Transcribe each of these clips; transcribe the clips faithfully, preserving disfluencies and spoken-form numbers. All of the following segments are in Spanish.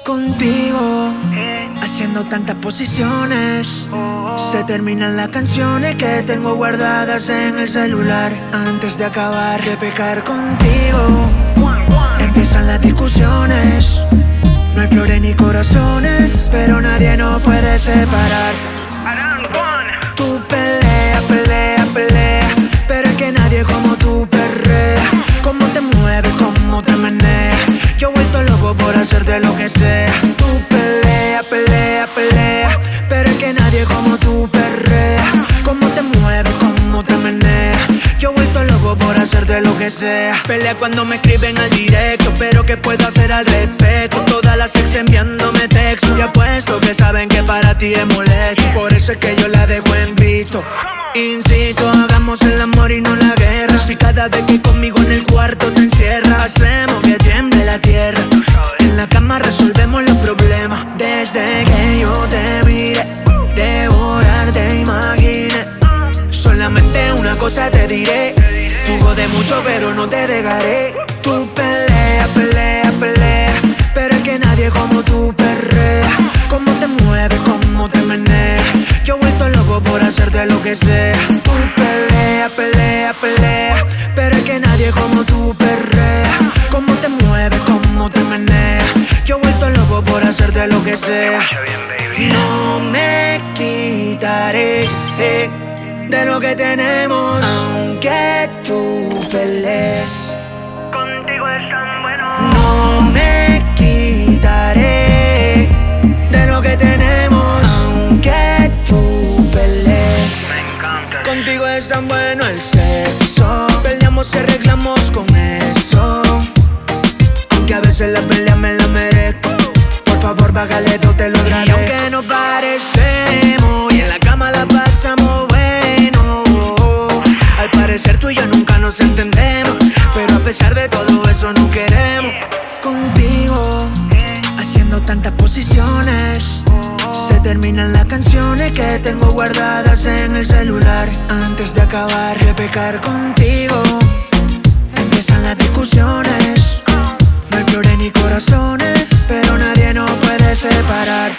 Contigo, haciendo tantas posiciones, se terminan las canciones que tengo guardadas en el celular. Antes de acabar de pecar contigo, empiezan las discusiones. No hay flores ni corazones, pero nadie nos puede separar. Tú peleas, peleas, peleas, pero es que nadie como tú perrea. Cómo te mueves, cómo te meneas, yo he vuelto loco por hacerte lo que sea. Tú peleas, peleas, peleas, pero es que nadie como tú perrea. Cómo te mueves, cómo te meneas, yo he vuelto loco por hacerte lo que sea. Pelea cuando me escriben al directo, pero ¿qué puedo hacer al respecto? Todas las ex enviándome texto, y apuesto que saben que para ti es molesto. Por eso es que yo la dejo en visto. Insisto, hagamos el amor y no la guerra. Si cada vez que conmigo en el cuarto te encierras, hacemos que tiemble la tierra. En la cama resolvemos los problemas. Desde que yo te miré, devorar te imaginé. Solamente una cosa te diré, tú godes mucho pero no te dejaré. Tú peleas, peleas, peleas, pero es que nadie como tú perrea. Cómo te mueves, cómo te meneas, yo he vuelto loco por hacerte lo que sea. Tú peleas, peleas, peleas, pero es que nadie como tú perrea. Cómo te mueves, cómo te meneas, yo he vuelto loco por hacerte lo que sea. No me quitaré eh, de lo que tenemos, aunque tú pelees. Contigo es tan bueno. No me quitaré de lo que tenemos, aunque tú pelees. Me encanta. Contigo es tan bueno el sexo, peleamos y arreglamos con eso. Aunque a veces la pelea me la merezco, por favor bájale dos, te lo agradezco. Y aunque nos parecemos y en la cama la pasamos bueno, al parecer tú y yo nunca nos entendemos, pero a pesar de todo eso no queremos. Contigo, haciendo tantas posiciones, se terminan las canciones que tengo guardadas en el celular. Antes de acabar de pecar contigo, empiezan las discusiones. No hay flores ni corazones, pero nadie nos puede separar.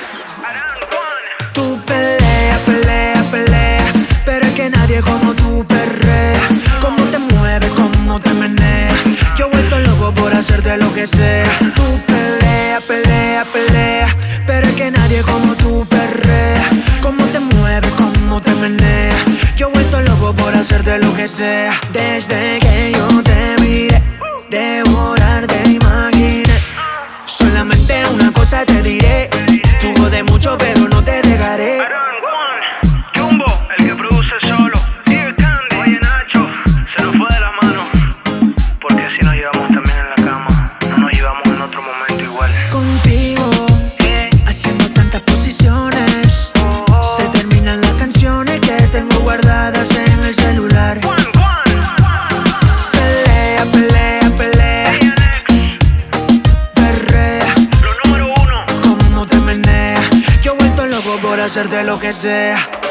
Tú peleas, peleas, peleas, pero es que nadie como tú perrea. Cómo te mueves, cómo te meneas, yo he vuelto loco por hacerte lo que sea. Tú peleas, peleas, peleas, pero es que nadie como tú perrea. Cómo te mueves, cómo te meneas, yo he vuelto loco por hacerte lo que sea. Desde que yo te miré, devorar te imaginé. Solamente una cosa te diré, tú godes mucho pero no te dejaré. Jumbo, el que produce solo. Dear Candy, oye Nacho, se nos fue de las manos. Porque así nos llevamos también en la cama, no nos llevamos en otro momento igual. Contigo, haciendo tantas posiciones, se terminan las canciones que tengo guardadas en el celular. Pelea, pelea, pelea, perrea, Lo número uno. cómo te meneas, yo he vuelto loco por hacerte lo que sea.